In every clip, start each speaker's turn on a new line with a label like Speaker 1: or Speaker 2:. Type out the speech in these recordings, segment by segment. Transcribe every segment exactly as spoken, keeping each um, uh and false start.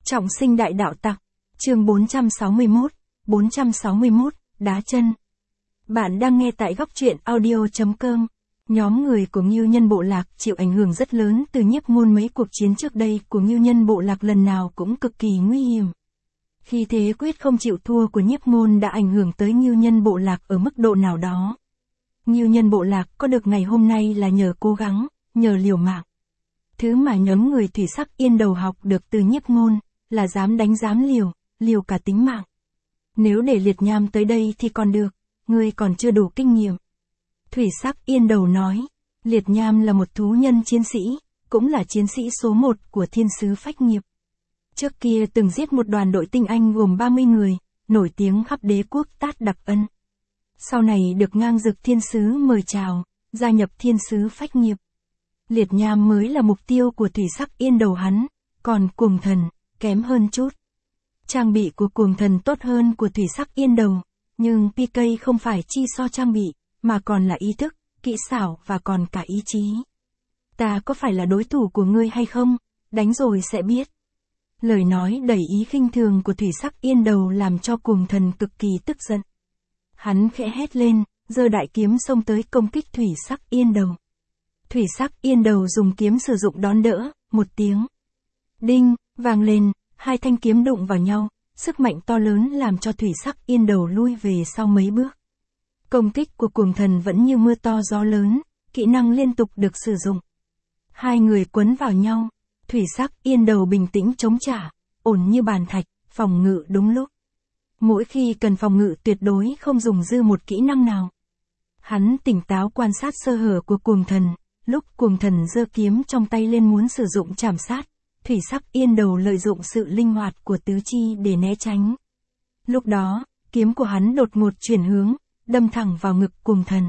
Speaker 1: Trọng sinh đại đạo tặc, chương bốn trăm sáu mươi mốt, bốn trăm sáu mươi mốt, đá chân. Bạn đang nghe tại góc truyện audio chấm com. Nhóm người của Ngưu Nhân Bộ Lạc chịu ảnh hưởng rất lớn từ Nhiếp Ngôn. Mấy cuộc chiến trước đây của Ngưu Nhân Bộ Lạc lần nào cũng cực kỳ nguy hiểm. Khi thế quyết không chịu thua của Nhiếp Ngôn đã ảnh hưởng tới Ngưu Nhân Bộ Lạc ở mức độ nào đó. Ngưu Nhân Bộ Lạc có được ngày hôm nay là nhờ cố gắng, nhờ liều mạng. Thứ mà nhóm người Thủy Sắc Yên Đầu học được từ Nhiếp Ngôn là dám đánh dám liều, liều cả tính mạng. Nếu để Liệt Nham tới đây thì còn được, ngươi còn chưa đủ kinh nghiệm. Thủy Sắc Yên Đầu nói, Liệt Nham là một thú nhân chiến sĩ, cũng là chiến sĩ số một của Thiên Sứ Phách Nghiệp. Trước kia từng giết một đoàn đội tinh anh gồm ba mươi người, nổi tiếng khắp đế quốc Tát Đặc Ân. Sau này được Ngang Dực Thiên Sứ mời chào, gia nhập Thiên Sứ Phách Nghiệp. Liệt Nham mới là mục tiêu của Thủy Sắc Yên Đầu hắn, còn Cuồng Thần kém hơn chút. Trang bị của Cuồng Thần tốt hơn của Thủy Sắc Yên Đầu, nhưng pê ca không phải chi so trang bị, mà còn là ý thức, kỹ xảo và còn cả ý chí. Ta có phải là đối thủ của ngươi hay không? Đánh rồi sẽ biết. Lời nói đầy ý khinh thường của Thủy Sắc Yên Đầu làm cho Cuồng Thần cực kỳ tức giận. Hắn khẽ hét lên, giơ đại kiếm xông tới công kích Thủy Sắc Yên Đầu. Thủy Sắc Yên Đầu dùng kiếm sử dụng đón đỡ, một tiếng đinh vang lên, hai thanh kiếm đụng vào nhau, sức mạnh to lớn làm cho Thủy Sắc Yên Đầu lui về sau mấy bước. Công kích của Cuồng Thần vẫn như mưa to gió lớn, kỹ năng liên tục được sử dụng. Hai người quấn vào nhau, Thủy Sắc Yên Đầu bình tĩnh chống trả, ổn như bàn thạch, phòng ngự đúng lúc. Mỗi khi cần phòng ngự tuyệt đối không dùng dư một kỹ năng nào. Hắn tỉnh táo quan sát sơ hở của Cuồng Thần, lúc Cuồng Thần giơ kiếm trong tay lên muốn sử dụng trảm sát, Thủy Sắc Yên Đầu lợi dụng sự linh hoạt của tứ chi để né tránh. Lúc đó, kiếm của hắn đột ngột chuyển hướng, đâm thẳng vào ngực Cuồng Thần.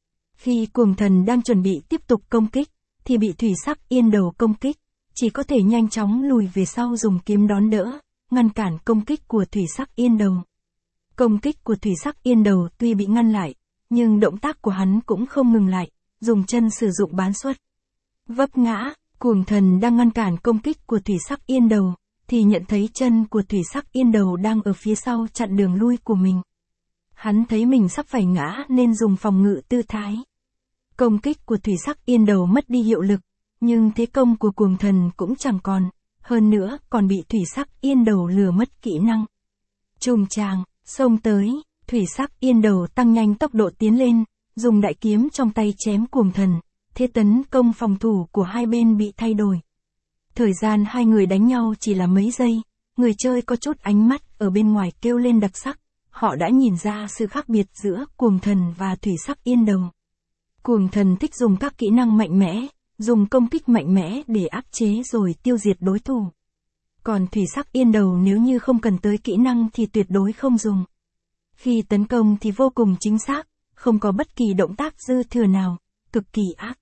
Speaker 1: Khi Cuồng Thần đang chuẩn bị tiếp tục công kích, thì bị Thủy Sắc Yên Đầu công kích, chỉ có thể nhanh chóng lùi về sau dùng kiếm đón đỡ, ngăn cản công kích của Thủy Sắc Yên Đầu. Công kích của Thủy Sắc Yên Đầu tuy bị ngăn lại, nhưng động tác của hắn cũng không ngừng lại, dùng chân sử dụng bán xuất. Vấp ngã, Cuồng Thần đang ngăn cản công kích của Thủy Sắc Yên Đầu, thì nhận thấy chân của Thủy Sắc Yên Đầu đang ở phía sau chặn đường lui của mình. Hắn thấy mình sắp phải ngã nên dùng phòng ngự tư thái. Công kích của Thủy Sắc Yên Đầu mất đi hiệu lực, nhưng thế công của Cuồng Thần cũng chẳng còn, hơn nữa còn bị Thủy Sắc Yên Đầu lừa mất kỹ năng. Trùng tràng, xông tới, Thủy Sắc Yên Đầu tăng nhanh tốc độ tiến lên, dùng đại kiếm trong tay chém Cuồng Thần, thế tấn công phòng thủ của hai bên bị thay đổi. Thời gian hai người đánh nhau chỉ là mấy giây, người chơi có chút ánh mắt ở bên ngoài kêu lên đặc sắc, họ đã nhìn ra sự khác biệt giữa Cuồng Thần và Thủy Sắc Yên Đầu. Cuồng Thần thích dùng các kỹ năng mạnh mẽ, dùng công kích mạnh mẽ để áp chế rồi tiêu diệt đối thủ. Còn Thủy Sắc Yên Đầu nếu như không cần tới kỹ năng thì tuyệt đối không dùng. Khi tấn công thì vô cùng chính xác, không có bất kỳ động tác dư thừa nào, cực kỳ ác.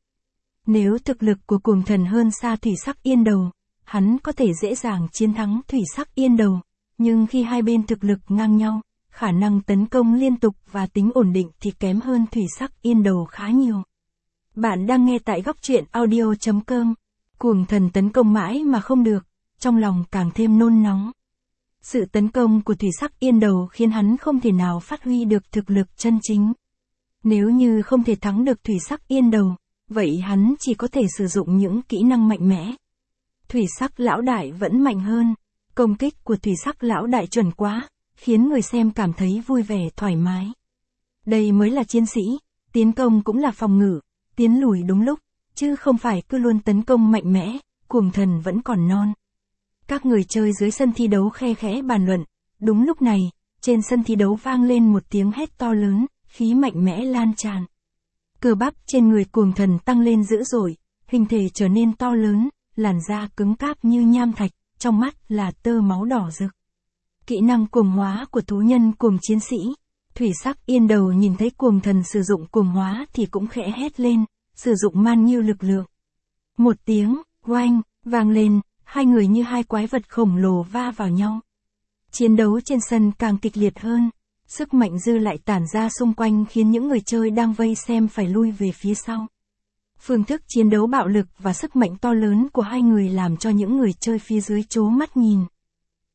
Speaker 1: Nếu thực lực của Cuồng Thần hơn xa Thủy Sắc Yên Đầu, hắn có thể dễ dàng chiến thắng Thủy Sắc Yên Đầu, nhưng khi hai bên thực lực ngang nhau, khả năng tấn công liên tục và tính ổn định thì kém hơn Thủy Sắc Yên Đầu khá nhiều. Bạn đang nghe tại góc truyện audio chấm com. Cuồng Thần tấn công mãi mà không được, trong lòng càng thêm nôn nóng. Sự tấn công của Thủy Sắc Yên Đầu khiến hắn không thể nào phát huy được thực lực chân chính. Nếu như không thể thắng được Thủy Sắc Yên Đầu, vậy hắn chỉ có thể sử dụng những kỹ năng mạnh mẽ. Thủy Sắc Lão Đại vẫn mạnh hơn, công kích của Thủy Sắc Lão Đại chuẩn quá, khiến người xem cảm thấy vui vẻ thoải mái. Đây mới là chiến sĩ, tiến công cũng là phòng ngự, tiến lùi đúng lúc, chứ không phải cứ luôn tấn công mạnh mẽ, Cuồng Thần vẫn còn non. Các người chơi dưới sân thi đấu khe khẽ bàn luận, đúng lúc này, trên sân thi đấu vang lên một tiếng hét to lớn, khí mạnh mẽ lan tràn. Cơ bắp trên người Cuồng Thần tăng lên dữ dội, hình thể trở nên to lớn, làn da cứng cáp như nham thạch, trong mắt là tơ máu đỏ rực. Kỹ năng cuồng hóa của thú nhân cuồng chiến sĩ. Thủy Sắc Yên Đầu nhìn thấy Cuồng Thần sử dụng cuồng hóa thì cũng khẽ hét lên, sử dụng man nghiêu lực lượng. Một tiếng, oanh, vang lên, hai người như hai quái vật khổng lồ va vào nhau. Chiến đấu trên sân càng kịch liệt hơn, sức mạnh dư lại tản ra xung quanh khiến những người chơi đang vây xem phải lui về phía sau. Phương thức chiến đấu bạo lực và sức mạnh to lớn của hai người làm cho những người chơi phía dưới trố mắt nhìn.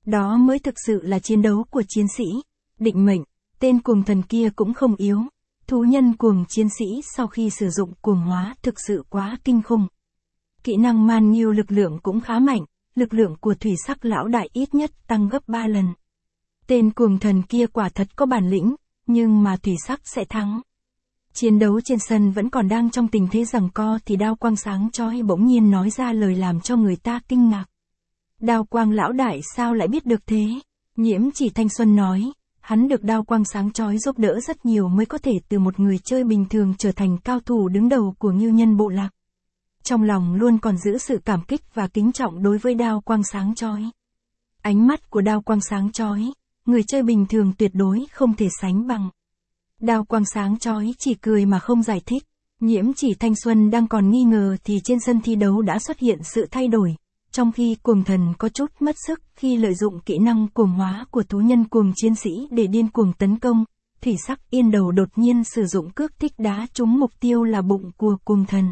Speaker 1: Đó mới thực sự là chiến đấu của chiến sĩ. Định mệnh, tên cuồng thần kia cũng không yếu. Thú nhân cuồng chiến sĩ sau khi sử dụng cuồng hóa thực sự quá kinh khủng. Kỹ năng man nghiêu lực lượng cũng khá mạnh, lực lượng của thủy sắc lão đại ít nhất tăng gấp ba lần. Tên cuồng thần kia quả thật có bản lĩnh, nhưng mà thủy sắc sẽ thắng. Chiến đấu trên sân vẫn còn đang trong tình thế giằng co thì đao quang sáng chói bỗng nhiên nói ra lời làm cho người ta kinh ngạc. Đao quang lão đại sao lại biết được thế? Nhiễm Chỉ Thanh Xuân nói, hắn được đao quang sáng chói giúp đỡ rất nhiều mới có thể từ một người chơi bình thường trở thành cao thủ đứng đầu của Ngưu Nhân bộ lạc. Trong lòng luôn còn giữ sự cảm kích và kính trọng đối với đao quang sáng chói. Ánh mắt của đao quang sáng chói, người chơi bình thường tuyệt đối không thể sánh bằng. Đao quang sáng chói chỉ cười mà không giải thích. Nhiễm Chỉ Thanh Xuân đang còn nghi ngờ thì trên sân thi đấu đã xuất hiện sự thay đổi. Trong khi cuồng thần có chút mất sức khi lợi dụng kỹ năng cuồng hóa của thú nhân cuồng chiến sĩ để điên cuồng tấn công, thủy sắc yên đầu đột nhiên sử dụng cước thích đá trúng mục tiêu là bụng của cuồng thần.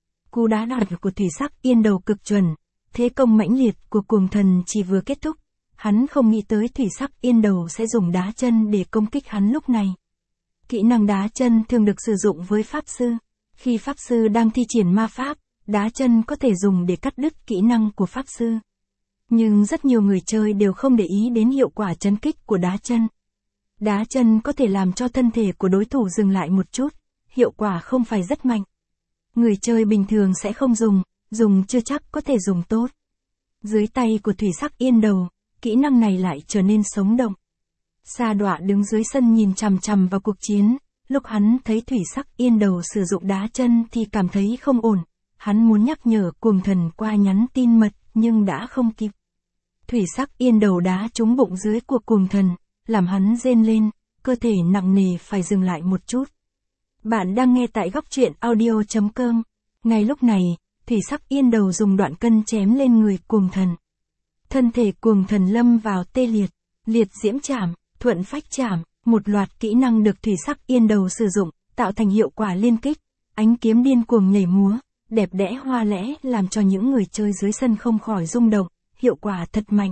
Speaker 1: Cú đá đoạt của thủy sắc yên đầu cực chuẩn, thế công mãnh liệt của cuồng thần chỉ vừa kết thúc, hắn không nghĩ tới thủy sắc yên đầu sẽ dùng đá chân để công kích hắn lúc này. Kỹ năng đá chân thường được sử dụng với pháp sư. Khi pháp sư đang thi triển ma pháp, đá chân có thể dùng để cắt đứt kỹ năng của pháp sư. Nhưng rất nhiều người chơi đều không để ý đến hiệu quả chấn kích của đá chân. Đá chân có thể làm cho thân thể của đối thủ dừng lại một chút, hiệu quả không phải rất mạnh. Người chơi bình thường sẽ không dùng, dùng chưa chắc có thể dùng tốt. Dưới tay của thủy sắc yên đầu, kỹ năng này lại trở nên sống động. Sa Đọa đứng dưới sân nhìn chằm chằm vào cuộc chiến, lúc hắn thấy thủy sắc yên đầu sử dụng đá chân thì cảm thấy không ổn. Hắn muốn nhắc nhở cuồng thần qua nhắn tin mật, nhưng đã không kịp. Thủy sắc yên đầu đá trúng bụng dưới của cuồng thần, làm hắn rên lên, cơ thể nặng nề phải dừng lại một chút. Bạn đang nghe tại góc truyện audio chấm com. Ngay lúc này, thủy sắc yên đầu dùng đoạn cân chém lên người cuồng thần. Thân thể cuồng thần lâm vào tê liệt, liệt diễm chảm, thuận phách chảm, một loạt kỹ năng được thủy sắc yên đầu sử dụng, tạo thành hiệu quả liên kích, ánh kiếm điên cuồng nhảy múa, đẹp đẽ hoa lẽ làm cho những người chơi dưới sân không khỏi rung động, hiệu quả thật mạnh.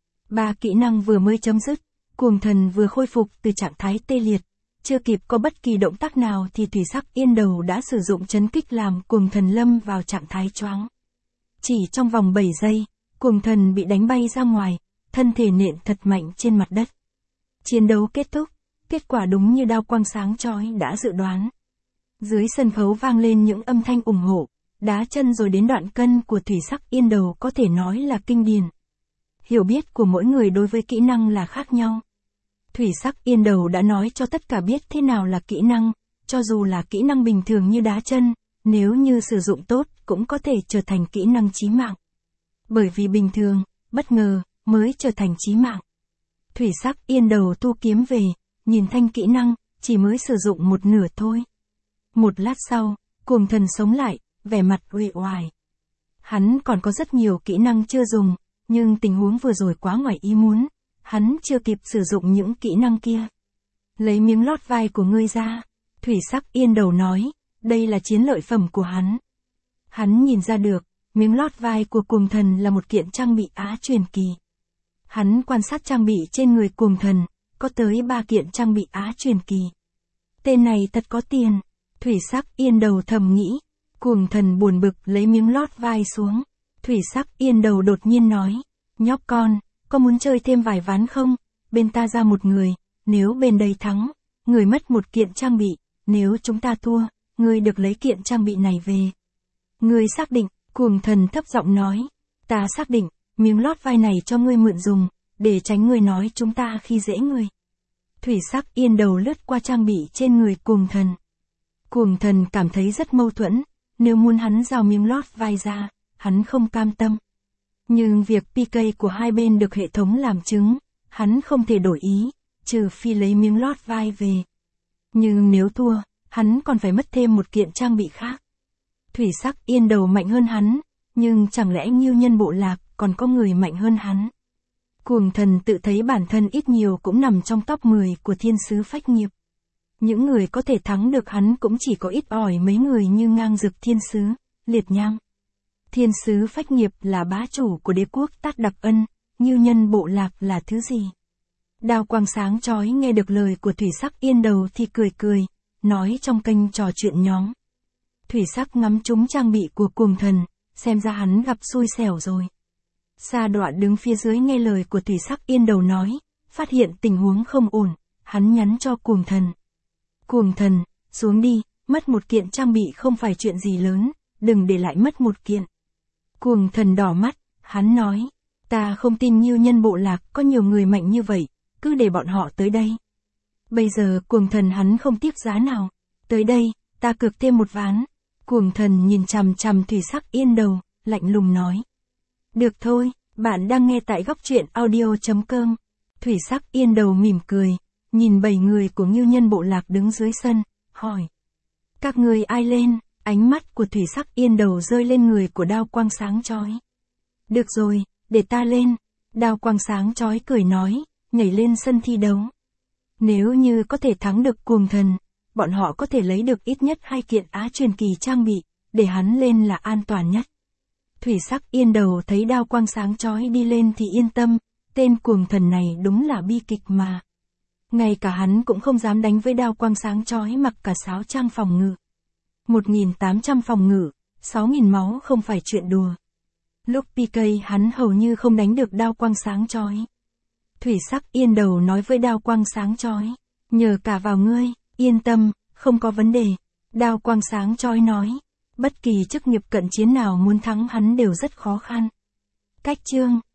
Speaker 1: Ba kỹ năng vừa mới chấm dứt, cuồng thần vừa khôi phục từ trạng thái tê liệt, chưa kịp có bất kỳ động tác nào thì thủy sắc yên đầu đã sử dụng chấn kích làm cuồng thần lâm vào trạng thái choáng. Chỉ trong vòng bảy giây, cuồng thần bị đánh bay ra ngoài, thân thể nện thật mạnh trên mặt đất. Chiến đấu kết thúc, kết quả đúng như đao quang sáng chói đã dự đoán. Dưới sân khấu vang lên những âm thanh ủng hộ, đá chân rồi đến đoạn cân của thủy sắc yên đầu có thể nói là kinh điển. Hiểu biết của mỗi người đối với kỹ năng là khác nhau. Thủy sắc yên đầu đã nói cho tất cả biết thế nào là kỹ năng, cho dù là kỹ năng bình thường như đá chân, nếu như sử dụng tốt cũng có thể trở thành kỹ năng chí mạng. Bởi vì bình thường, bất ngờ, mới trở thành chí mạng. Thủy sắc yên đầu thu kiếm về, nhìn thanh kỹ năng, chỉ mới sử dụng một nửa thôi. Một lát sau, cuồng thần sống lại, vẻ mặt uể oải. Hắn còn có rất nhiều kỹ năng chưa dùng, nhưng tình huống vừa rồi quá ngoài ý muốn, hắn chưa kịp sử dụng những kỹ năng kia. Lấy miếng lót vai của ngươi ra, thủy sắc yên đầu nói, đây là chiến lợi phẩm của hắn. Hắn nhìn ra được, miếng lót vai của cuồng thần là một kiện trang bị á truyền kỳ. Hắn quan sát trang bị trên người cuồng thần, có tới ba kiện trang bị á truyền kỳ. Tên này thật có tiền, thủy sắc yên đầu thầm nghĩ. Cuồng thần buồn bực lấy miếng lót vai xuống. Thủy sắc yên đầu đột nhiên nói, nhóc con, có muốn chơi thêm vài ván không? Bên ta ra một người, nếu bên đây thắng, người mất một kiện trang bị, nếu chúng ta thua, ngươi được lấy kiện trang bị này về. Ngươi xác định, cuồng thần thấp giọng nói, ta xác định, miếng lót vai này cho ngươi mượn dùng, để tránh ngươi nói chúng ta khi dễ ngươi. Thủy sắc yên đầu lướt qua trang bị trên người cuồng thần. Cuồng thần cảm thấy rất mâu thuẫn, nếu muốn hắn giao miếng lót vai ra, hắn không cam tâm. Nhưng việc pê ca của hai bên được hệ thống làm chứng, hắn không thể đổi ý, trừ phi lấy miếng lót vai về. Nhưng nếu thua, hắn còn phải mất thêm một kiện trang bị khác. Thủy sắc yên đầu mạnh hơn hắn, nhưng chẳng lẽ Ngưu Nhân bộ lạc còn có người mạnh hơn hắn? Cuồng thần tự thấy bản thân ít nhiều cũng nằm trong top mười của thiên sứ phách nghiệp. Những người có thể thắng được hắn cũng chỉ có ít ỏi mấy người như Ngang Dực thiên sứ, Liệt Nham. Thiên sứ phách nghiệp là bá chủ của đế quốc Tát Đặc Ân, Ngưu Nhân Bộ Lạc là thứ gì? Đao quang sáng chói nghe được lời của Thủy Sắc Yên Đầu thì cười cười, nói trong kênh trò chuyện nhóm. Thủy Sắc ngắm trúng trang bị của Cuồng Thần, xem ra hắn gặp xui xẻo rồi. Sa Đọa đứng phía dưới nghe lời của Thủy Sắc Yên Đầu nói, phát hiện tình huống không ổn, hắn nhắn cho Cuồng Thần. Cuồng Thần, xuống đi, mất một kiện trang bị không phải chuyện gì lớn, đừng để lại mất một kiện. Cuồng Thần đỏ mắt, hắn nói, ta không tin Ngưu Nhân Bộ Lạc có nhiều người mạnh như vậy, cứ để bọn họ tới đây. Bây giờ Cuồng Thần hắn không tiếc giá nào, tới đây, ta cược thêm một ván. Cuồng Thần nhìn chằm chằm Thủy Sắc Yên Đầu, lạnh lùng nói. Được thôi, bạn đang nghe tại góc truyện audio chấm com. Thủy Sắc Yên Đầu mỉm cười, nhìn bảy người của Ngưu Nhân Bộ Lạc đứng dưới sân, hỏi. Các người ai lên? Ánh mắt của Thủy Sắc Yên Đầu rơi lên người của Đao Quang sáng chói. Được rồi, để ta lên. Đao Quang sáng chói cười nói, nhảy lên sân thi đấu. Nếu như có thể thắng được Cuồng Thần, bọn họ có thể lấy được ít nhất hai kiện á truyền kỳ trang bị, để hắn lên là an toàn nhất. Thủy Sắc Yên Đầu thấy Đao Quang sáng chói đi lên thì yên tâm, tên Cuồng Thần này đúng là bi kịch mà. Ngay cả hắn cũng không dám đánh với Đao Quang sáng chói mặc cả sáu trang phòng ngự. một nghìn tám trăm phòng ngự, sáu nghìn máu không phải chuyện đùa. Lúc pê ca hắn hầu như không đánh được Đao Quang sáng chói. Thủy Sắc Yên Đầu nói với Đao Quang sáng chói, nhờ cả vào ngươi, yên tâm, không có vấn đề. Đao Quang sáng chói nói, bất kỳ chức nghiệp cận chiến nào muốn thắng hắn đều rất khó khăn. Cách chương